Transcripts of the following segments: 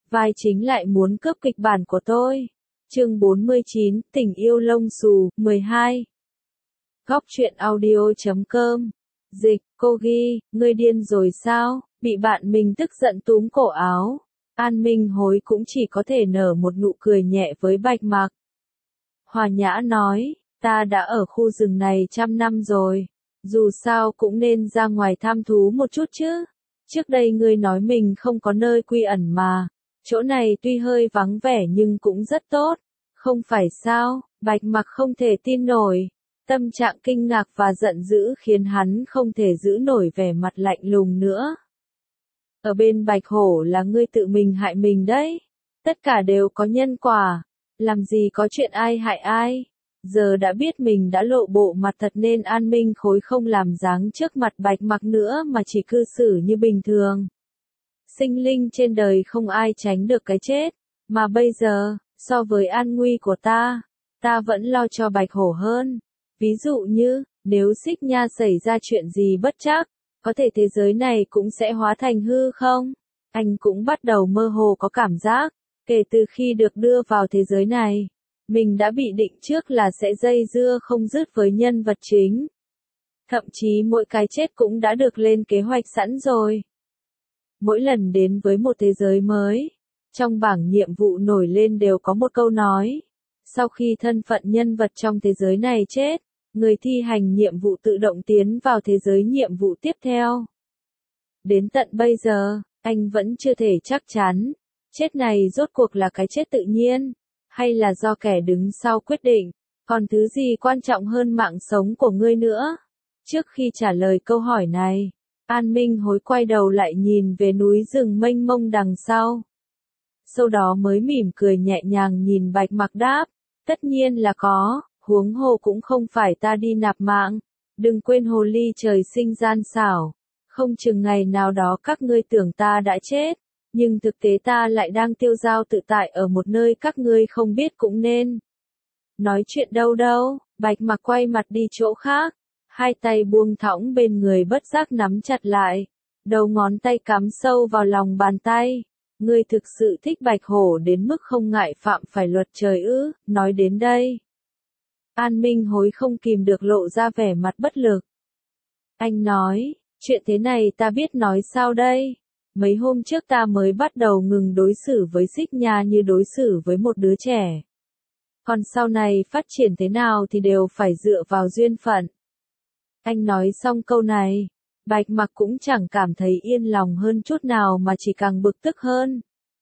vai chính lại muốn cướp kịch bản của tôi. Chương 49, tình yêu lông xù, 12. Góc truyện audio.com. Dịch, cô ghi, ngươi điên rồi sao? Bị bạn mình tức giận túm cổ áo. An Minh Hối cũng chỉ có thể nở một nụ cười nhẹ với Bạch Mặc. Hòa nhã nói, ta đã ở khu rừng này 100 năm rồi. Dù sao cũng nên ra ngoài tham thú một chút chứ. Trước đây ngươi nói mình không có nơi quy ẩn mà. Chỗ này tuy hơi vắng vẻ nhưng cũng rất tốt. Không phải sao? Bạch Mặc không thể tin nổi. Tâm trạng kinh ngạc và giận dữ khiến hắn không thể giữ nổi vẻ mặt lạnh lùng nữa. Ở bên Bạch Hổ là ngươi tự mình hại mình đấy. Tất cả đều có nhân quả. Làm gì có chuyện ai hại ai. Giờ đã biết mình đã lộ bộ mặt thật nên An Minh Khối không làm dáng trước mặt Bạch Mặc nữa mà chỉ cư xử như bình thường. Sinh linh trên đời không ai tránh được cái chết. Mà bây giờ, so với an nguy của ta vẫn lo cho Bạch Hổ hơn. Ví dụ như, nếu Xích Nha xảy ra chuyện gì bất trắc, có thể thế giới này cũng sẽ hóa thành hư không? Anh cũng bắt đầu mơ hồ có cảm giác, kể từ khi được đưa vào thế giới này, mình đã bị định trước là sẽ dây dưa không dứt với nhân vật chính. Thậm chí mỗi cái chết cũng đã được lên kế hoạch sẵn rồi. Mỗi lần đến với một thế giới mới, trong bảng nhiệm vụ nổi lên đều có một câu nói. Sau khi thân phận nhân vật trong thế giới này chết, người thi hành nhiệm vụ tự động tiến vào thế giới nhiệm vụ tiếp theo. Đến tận bây giờ, anh vẫn chưa thể chắc chắn, chết này rốt cuộc là cái chết tự nhiên, hay là do kẻ đứng sau quyết định, còn thứ gì quan trọng hơn mạng sống của ngươi nữa? Trước khi trả lời câu hỏi này, An Minh Hối quay đầu lại nhìn về núi rừng mênh mông đằng sau. Sau đó mới mỉm cười nhẹ nhàng nhìn Bạch Mặc đáp, tất nhiên là có, huống hồ cũng không phải ta đi nạp mạng. Đừng quên hồ ly trời sinh gian xảo, không chừng ngày nào đó các ngươi tưởng ta đã chết, nhưng thực tế ta lại đang tiêu dao tự tại ở một nơi các ngươi không biết cũng nên. Nói chuyện đâu đâu, Bạch Mặc quay mặt đi chỗ khác, hai tay buông thõng bên người bất giác nắm chặt lại, đầu ngón tay cắm sâu vào lòng bàn tay. Ngươi thực sự thích Bạch Hổ đến mức không ngại phạm phải luật trời ư? Nói đến đây, An Minh Hối không kìm được lộ ra vẻ mặt bất lực. Anh nói, chuyện thế này ta biết nói sao đây? Mấy hôm trước ta mới bắt đầu ngừng đối xử với Xích Nha như đối xử với một đứa trẻ. Còn sau này phát triển thế nào thì đều phải dựa vào duyên phận. Anh nói xong câu này, Bạch Mặc cũng chẳng cảm thấy yên lòng hơn chút nào mà chỉ càng bực tức hơn.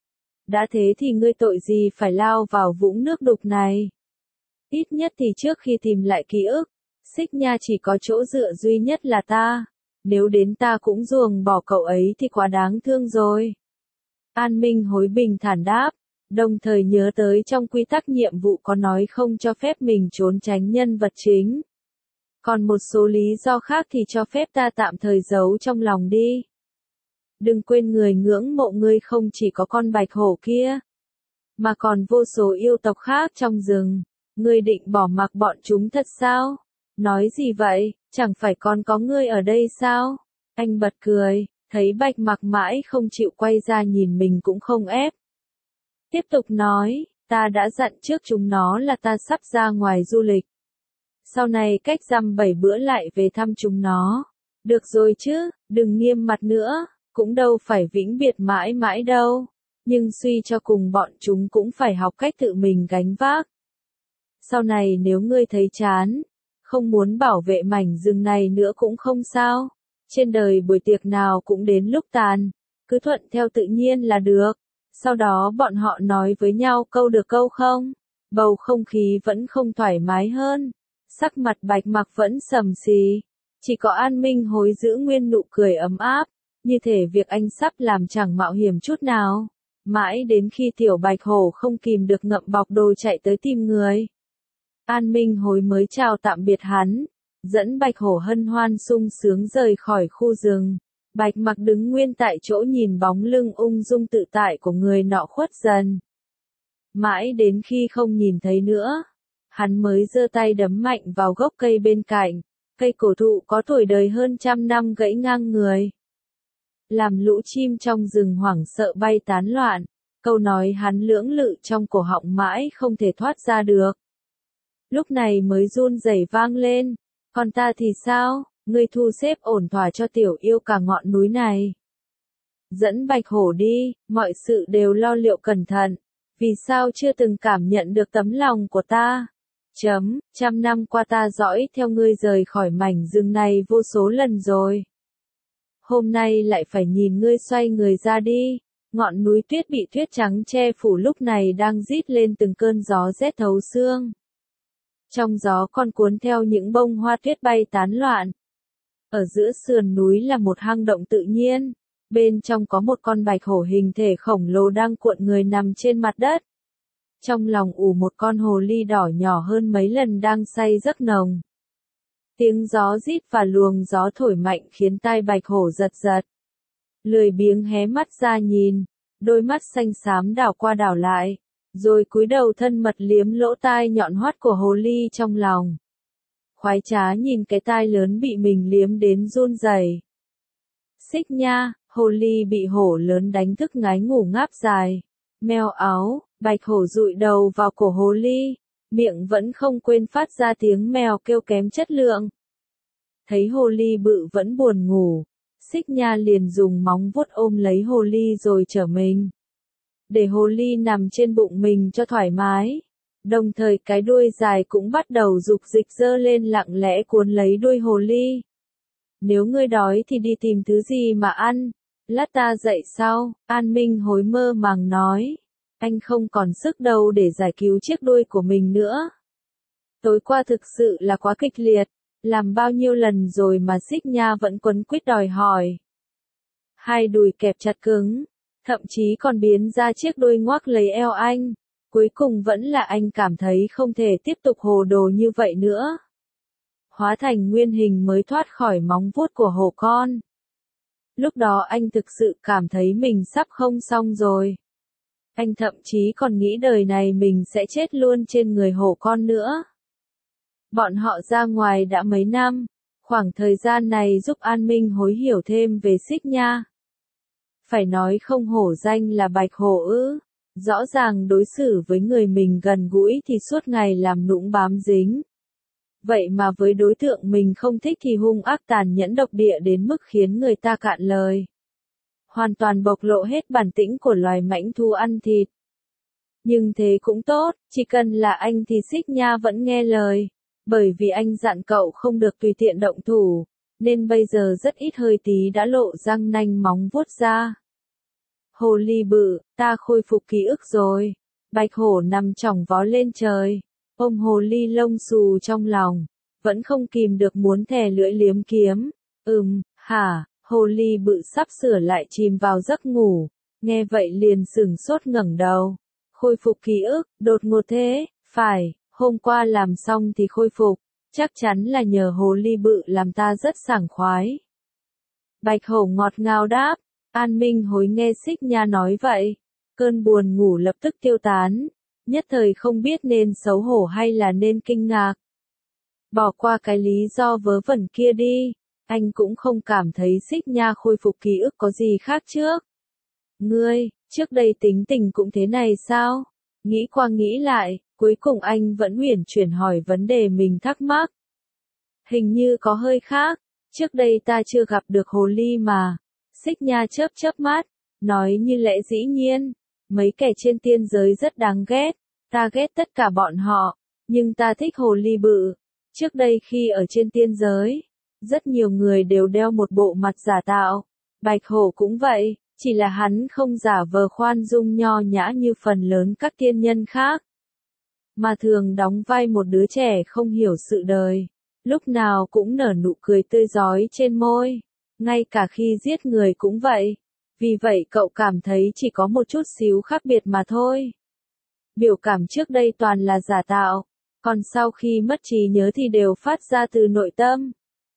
Đã thế thì ngươi tội gì phải lao vào vũng nước đục này? Ít nhất thì trước khi tìm lại ký ức, Xích Nha chỉ có chỗ dựa duy nhất là ta. Nếu đến ta cũng ruồng bỏ cậu ấy thì quá đáng thương rồi. An Minh Hối bình thản đáp, đồng thời nhớ tới trong quy tắc nhiệm vụ có nói không cho phép mình trốn tránh nhân vật chính. Còn một số lý do khác thì cho phép ta tạm thời giấu trong lòng đi. Đừng quên người ngưỡng mộ ngươi không chỉ có con Bạch Hổ kia, mà còn vô số yêu tộc khác trong rừng. Ngươi định bỏ mặc bọn chúng thật sao? Nói gì vậy, chẳng phải còn có ngươi ở đây sao? Anh bật cười, thấy Bạch Mặc mãi không chịu quay ra nhìn mình cũng không ép. Tiếp tục nói, ta đã dặn trước chúng nó là ta sắp ra ngoài du lịch. Sau này cách dăm 7 bữa lại về thăm chúng nó. Được rồi chứ, đừng nghiêm mặt nữa, cũng đâu phải vĩnh biệt mãi mãi đâu. Nhưng suy cho cùng bọn chúng cũng phải học cách tự mình gánh vác. Sau này nếu ngươi thấy chán, không muốn bảo vệ mảnh rừng này nữa cũng không sao. Trên đời buổi tiệc nào cũng đến lúc tàn, cứ thuận theo tự nhiên là được. Sau đó bọn họ nói với nhau câu được câu không. Bầu không khí vẫn không thoải mái hơn. Sắc mặt Bạch Mặc vẫn sầm xì. Chỉ có An Minh Hối giữ nguyên nụ cười ấm áp. Như thể việc anh sắp làm chẳng mạo hiểm chút nào. Mãi đến khi tiểu Bạch Hổ không kìm được ngậm bọc đồ chạy tới tìm người, An Minh Hối mới chào tạm biệt hắn, dẫn Bạch Hổ hân hoan sung sướng rời khỏi khu rừng. Bạch Mặc đứng nguyên tại chỗ nhìn bóng lưng ung dung tự tại của người nọ khuất dần. Mãi đến khi không nhìn thấy nữa, hắn mới giơ tay đấm mạnh vào gốc cây bên cạnh, cây cổ thụ có tuổi đời hơn 100 năm gãy ngang người. Làm lũ chim trong rừng hoảng sợ bay tán loạn, Câu nói hắn lưỡng lự trong cổ họng mãi không thể thoát ra được. Lúc này mới run rẩy vang lên. Còn ta thì sao? Ngươi thu xếp ổn thỏa cho tiểu yêu cả ngọn núi này. Dẫn Bạch Hổ đi, mọi sự đều lo liệu cẩn thận. Vì sao chưa từng cảm nhận được tấm lòng của ta? Trăm năm qua ta dõi theo ngươi rời khỏi mảnh rừng này vô số lần rồi. Hôm nay lại phải nhìn ngươi xoay người ra đi. Ngọn núi tuyết bị tuyết trắng che phủ lúc này đang rít lên từng cơn gió rét thấu xương. Trong gió còn cuốn theo những bông hoa tuyết bay tán loạn. Ở giữa sườn núi là một hang động tự nhiên. Bên trong có một con bạch hổ hình thể khổng lồ đang cuộn người nằm trên mặt đất. Trong lòng ủ một con hồ ly đỏ nhỏ hơn mấy lần đang say giấc nồng. Tiếng gió rít và luồng gió thổi mạnh khiến tai bạch hổ giật giật. Lười biếng hé mắt ra nhìn, đôi mắt xanh xám đảo qua đảo lại, rồi cúi đầu thân mật liếm lỗ tai nhọn hoắt của hồ ly trong lòng. Khoái trá nhìn cái tai lớn bị mình liếm đến run rẩy. Xích nha, hồ ly bị hổ lớn đánh thức ngái ngủ ngáp dài. Meo áo, bạch hổ dụi đầu vào cổ hồ ly, miệng vẫn không quên phát ra tiếng mèo kêu kém chất lượng. Thấy hồ ly bự vẫn buồn ngủ, Xích nha liền dùng móng vuốt ôm lấy hồ ly rồi trở mình. Để hồ ly nằm trên bụng mình cho thoải mái. Đồng thời cái đuôi dài cũng bắt đầu dục dịch giơ lên lặng lẽ cuốn lấy đuôi hồ ly. Nếu ngươi đói thì đi tìm thứ gì mà ăn, lát ta dậy sau, An Minh hối mơ màng nói. Anh không còn sức đâu để giải cứu chiếc đuôi của mình nữa. Tối qua thực sự là quá kịch liệt, làm bao nhiêu lần rồi mà Xích nha vẫn quấn quýt đòi hỏi. Hai đùi kẹp chặt cứng, thậm chí còn biến ra chiếc đuôi ngoác lấy eo anh. Cuối cùng vẫn là anh cảm thấy không thể tiếp tục hồ đồ như vậy nữa. Hóa thành nguyên hình mới thoát khỏi móng vuốt của hổ con. Lúc đó anh thực sự cảm thấy mình sắp không xong rồi. Anh thậm chí còn nghĩ đời này mình sẽ chết luôn trên người hổ con nữa. Bọn họ ra ngoài đã mấy năm, khoảng thời gian này giúp An Minh hối hiểu thêm về Xích nha. Phải nói không hổ danh là bạch hổ ư, rõ ràng đối xử với người mình gần gũi thì suốt ngày làm nũng bám dính. Vậy mà với đối tượng mình không thích thì hung ác tàn nhẫn độc địa đến mức khiến người ta cạn lời. Hoàn toàn bộc lộ hết bản tĩnh của loài mãnh thú ăn thịt. Nhưng thế cũng tốt, chỉ cần là anh thì Xích nha vẫn nghe lời. Bởi vì anh dặn cậu không được tùy tiện động thủ, nên bây giờ rất ít hơi tí đã lộ răng nanh móng vuốt ra. Hồ ly bự, ta khôi phục ký ức rồi. Bạch hổ nằm chỏng vó lên trời, ôm hồ ly lông xù trong lòng, vẫn không kìm được muốn thè lưỡi liếm kiếm. Hả, hồ ly bự sắp sửa lại chìm vào giấc ngủ, nghe vậy liền sửng sốt ngẩng đầu. Khôi phục ký ức, đột ngột thế, phải. Hôm qua làm xong thì khôi phục, chắc chắn là nhờ hồ ly bự làm ta rất sảng khoái. Bạch hổ ngọt ngào đáp, An Minh hối nghe Xích nha nói vậy, cơn buồn ngủ lập tức tiêu tán, nhất thời không biết nên xấu hổ hay là nên kinh ngạc. Bỏ qua cái lý do vớ vẩn kia đi, anh cũng không cảm thấy Xích nha khôi phục ký ức có gì khác trước. Ngươi, trước đây tính tình cũng thế này sao? Nghĩ qua nghĩ lại, cuối cùng anh vẫn uyển chuyển hỏi vấn đề mình thắc mắc. Hình như có hơi khác, trước đây ta chưa gặp được hồ ly mà. Xích nha chớp chớp mắt, nói như lẽ dĩ nhiên, mấy kẻ trên tiên giới rất đáng ghét, ta ghét tất cả bọn họ, nhưng ta thích hồ ly bự. Trước đây khi ở trên tiên giới, rất nhiều người đều đeo một bộ mặt giả tạo, bạch hổ cũng vậy. Chỉ là hắn không giả vờ khoan dung nho nhã như phần lớn các tiên nhân khác, mà thường đóng vai một đứa trẻ không hiểu sự đời, lúc nào cũng nở nụ cười tươi rói trên môi, ngay cả khi giết người cũng vậy. Vì vậy cậu cảm thấy chỉ có một chút xíu khác biệt mà thôi. Biểu cảm trước đây toàn là giả tạo, còn sau khi mất trí nhớ thì đều phát ra từ nội tâm.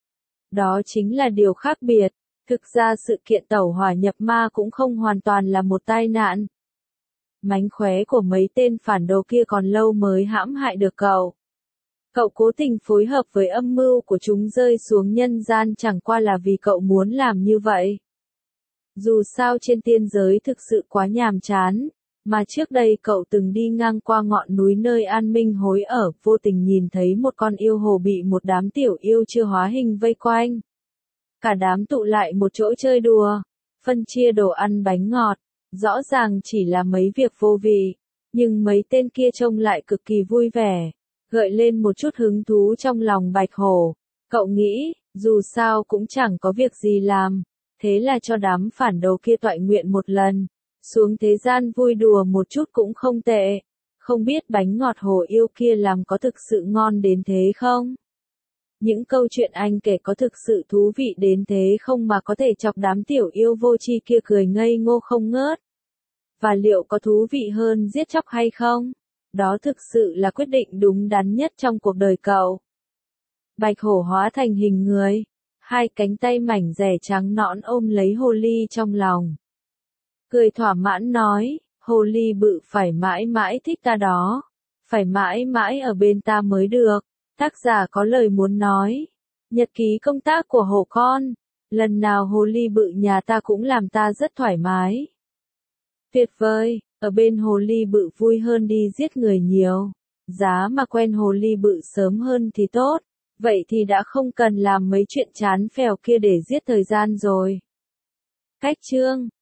Đó chính là điều khác biệt. Thực ra sự kiện tẩu hỏa nhập ma cũng không hoàn toàn là một tai nạn. Mánh khóe của mấy tên phản đồ kia còn lâu mới hãm hại được cậu. Cậu cố tình phối hợp với âm mưu của chúng rơi xuống nhân gian chẳng qua là vì cậu muốn làm như vậy. Dù sao trên tiên giới thực sự quá nhàm chán, Mà trước đây cậu từng đi ngang qua ngọn núi nơi An Minh Hối ở, vô tình nhìn thấy một con yêu hồ bị một đám tiểu yêu chưa hóa hình vây quanh. Cả đám tụ lại một chỗ chơi đùa, phân chia đồ ăn bánh ngọt, rõ ràng chỉ là mấy việc vô vị, nhưng mấy tên kia trông lại cực kỳ vui vẻ, gợi lên một chút hứng thú trong lòng Bạch Hổ. Cậu nghĩ, dù sao cũng chẳng có việc gì làm, thế là cho đám phản đồ kia toại nguyện một lần, xuống thế gian vui đùa một chút cũng không tệ. Không biết bánh ngọt hồ yêu kia làm có thực sự ngon đến thế không? Những câu chuyện anh kể có thực sự thú vị đến thế không mà có thể chọc đám tiểu yêu vô tri kia cười ngây ngô không ngớt? Và liệu có thú vị hơn giết chóc hay không? Đó thực sự là quyết định đúng đắn nhất trong cuộc đời cậu. Bạch Hổ hóa thành hình người, hai cánh tay mảnh dẻ trắng nõn ôm lấy hồ ly trong lòng. Cười thỏa mãn nói, hồ ly bự phải mãi mãi thích ta đó, phải mãi mãi ở bên ta mới được. Tác giả có lời muốn nói. Nhật ký công tác của hổ con. Lần nào hồ ly bự nhà ta cũng làm ta rất thoải mái. Tuyệt vời, ở bên hồ ly bự vui hơn đi giết người nhiều. Giá mà quen hồ ly bự sớm hơn thì tốt, vậy thì đã không cần làm mấy chuyện chán phèo kia để giết thời gian rồi. Cách chương